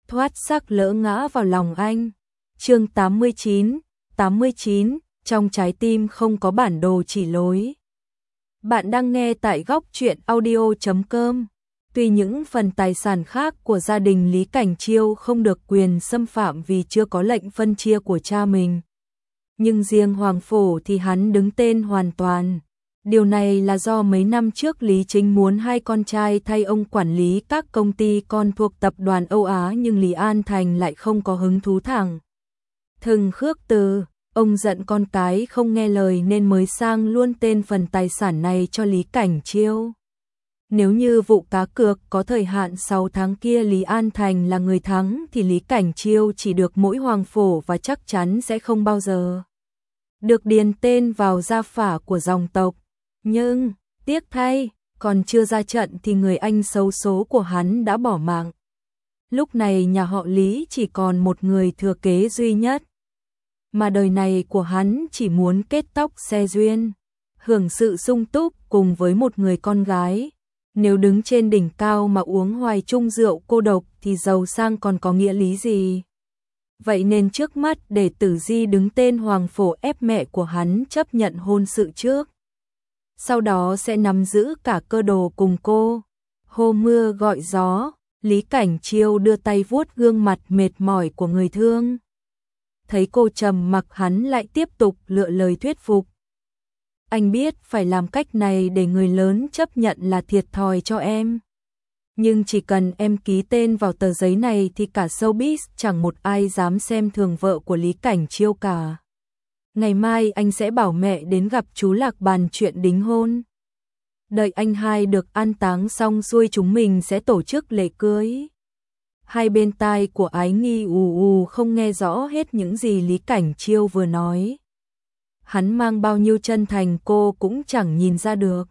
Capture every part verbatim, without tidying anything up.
thoát xác lỡ ngã vào lòng anh. Chương tám mươi chín, tám mươi chín, trong trái tim không có bản đồ chỉ lối. Bạn đang nghe tại góc truyện audio chấm com. Tuy những phần tài sản khác của gia đình Lý Cảnh Chiêu không được quyền xâm phạm vì chưa có lệnh phân chia của cha mình, nhưng riêng Hoàng Phổ thì hắn đứng tên hoàn toàn. Điều này là do mấy năm trước Lý Chính muốn hai con trai thay ông quản lý các công ty con thuộc tập đoàn Âu Á, nhưng Lý An Thành lại không có hứng thú thẳng thừng khước từ. Ông giận con cái không nghe lời nên mới sang luôn tên phần tài sản này cho Lý Cảnh Chiêu. Nếu như vụ cá cược có thời hạn sáu tháng kia Lý An Thành là người thắng thì Lý Cảnh Chiêu chỉ được mỗi Hoàng Phổ và chắc chắn sẽ không bao giờ được điền tên vào gia phả của dòng tộc. Nhưng, tiếc thay, còn chưa ra trận thì người anh xấu số của hắn đã bỏ mạng. Lúc này nhà họ Lý chỉ còn một người thừa kế duy nhất, mà đời này của hắn chỉ muốn kết tóc xe duyên, hưởng sự sung túc cùng với một người con gái. Nếu đứng trên đỉnh cao mà uống hoài chung rượu cô độc thì giàu sang còn có nghĩa lý gì? Vậy nên trước mắt để Tử Di đứng tên Hoàng Phổ ép mẹ của hắn chấp nhận hôn sự trước. Sau đó sẽ nắm giữ cả cơ đồ cùng cô. Hô mưa gọi gió, Lý Cảnh Chiêu đưa tay vuốt gương mặt mệt mỏi của người thương. Thấy cô trầm mặc hắn lại tiếp tục lựa lời thuyết phục. Anh biết phải làm cách này để người lớn chấp nhận là thiệt thòi cho em. Nhưng chỉ cần em ký tên vào tờ giấy này thì cả showbiz chẳng một ai dám xem thường vợ của Lý Cảnh Chiêu cả. Ngày mai anh sẽ bảo mẹ đến gặp chú Lạc bàn chuyện đính hôn. Đợi anh hai được an táng xong xuôi chúng mình sẽ tổ chức lễ cưới. Hai bên tai của Ái Nghi ù ù không nghe rõ hết những gì Lý Cảnh Chiêu vừa nói. Hắn mang bao nhiêu chân thành cô cũng chẳng nhìn ra được.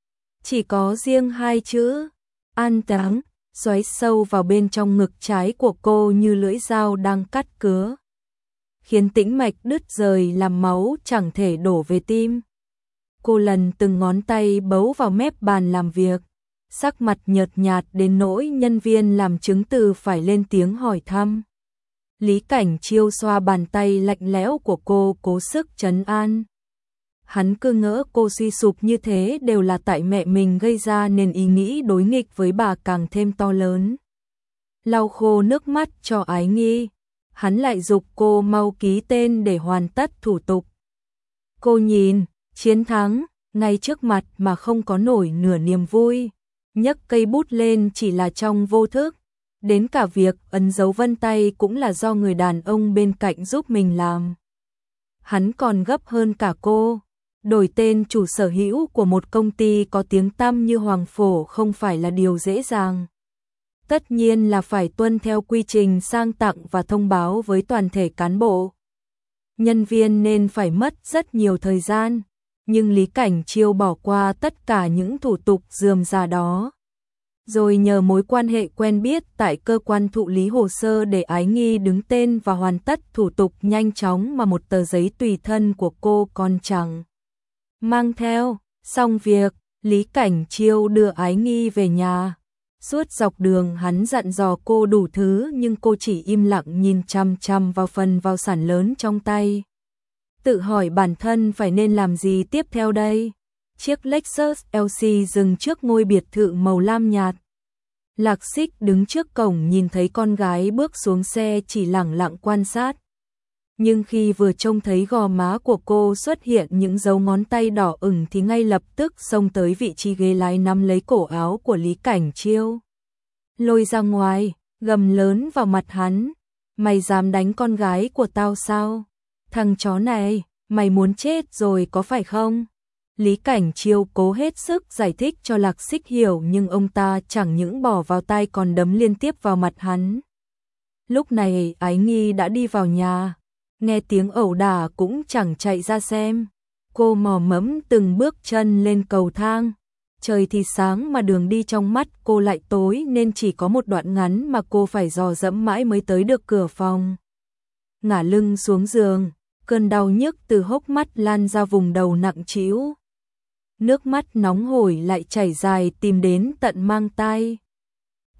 Chỉ có riêng hai chữ an táng xoáy sâu vào bên trong ngực trái của cô như lưỡi dao đang cắt cứa, khiến tĩnh mạch đứt rời làm máu chẳng thể đổ về tim. Cô lần từng ngón tay bấu vào mép bàn làm việc, sắc mặt nhợt nhạt đến nỗi nhân viên làm chứng từ phải lên tiếng hỏi thăm. Lý Cảnh Chiêu xoa bàn tay lạnh lẽo của cô cố sức trấn an. Hắn cứ ngỡ cô suy sụp như thế đều là tại mẹ mình gây ra nên ý nghĩ đối nghịch với bà càng thêm to lớn. Lau khô nước mắt cho Ái Nghi, hắn lại giục cô mau ký tên để hoàn tất thủ tục. Cô nhìn, chiến thắng, ngay trước mặt mà không có nổi nửa niềm vui. Nhấc cây bút lên chỉ là trong vô thức. Đến cả việc ấn dấu vân tay cũng là do người đàn ông bên cạnh giúp mình làm. Hắn còn gấp hơn cả cô. Đổi tên chủ sở hữu của một công ty có tiếng tăm như Hoàng Phổ không phải là điều dễ dàng. Tất nhiên là phải tuân theo quy trình sang tặng và thông báo với toàn thể cán bộ. Nhân viên nên phải mất rất nhiều thời gian, nhưng Lý Cảnh Chiêu bỏ qua tất cả những thủ tục rườm rà đó. Rồi nhờ mối quan hệ quen biết tại cơ quan thụ lý hồ sơ để Ái Nghi đứng tên và hoàn tất thủ tục nhanh chóng mà một tờ giấy tùy thân của cô còn chẳng mang theo. Xong việc, Lý Cảnh Chiêu đưa Ái Nghi về nhà. Suốt dọc đường hắn dặn dò cô đủ thứ nhưng cô chỉ im lặng nhìn chăm chăm vào phần vào sản lớn trong tay. Tự hỏi bản thân phải nên làm gì tiếp theo đây. Chiếc Lexus lờ xê dừng trước ngôi biệt thự màu lam nhạt. Lạc Xích đứng trước cổng nhìn thấy con gái bước xuống xe chỉ lẳng lặng quan sát. Nhưng khi vừa trông thấy gò má của cô xuất hiện những dấu ngón tay đỏ ửng thì ngay lập tức xông tới vị trí ghế lái nắm lấy cổ áo của Lý Cảnh Chiêu. Lôi ra ngoài, gầm lớn vào mặt hắn. Mày dám đánh con gái của tao sao? Thằng chó này, mày muốn chết rồi có phải không? Lý Cảnh Chiêu cố hết sức giải thích cho Lạc Xích hiểu nhưng ông ta chẳng những bỏ vào tai còn đấm liên tiếp vào mặt hắn. Lúc này Ái Nghi đã đi vào nhà, nghe tiếng ẩu đả cũng chẳng chạy ra xem. Cô mò mẫm từng bước chân lên cầu thang. Trời thì sáng mà đường đi trong mắt cô lại tối nên chỉ có một đoạn ngắn mà cô phải dò dẫm mãi mới tới được cửa phòng. Ngả lưng xuống giường, cơn đau nhức từ hốc mắt lan ra vùng đầu nặng trĩu. Nước mắt nóng hổi lại chảy dài tìm đến tận mang tai.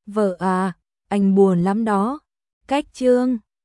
Vợ à, anh buồn lắm đó. Cách chương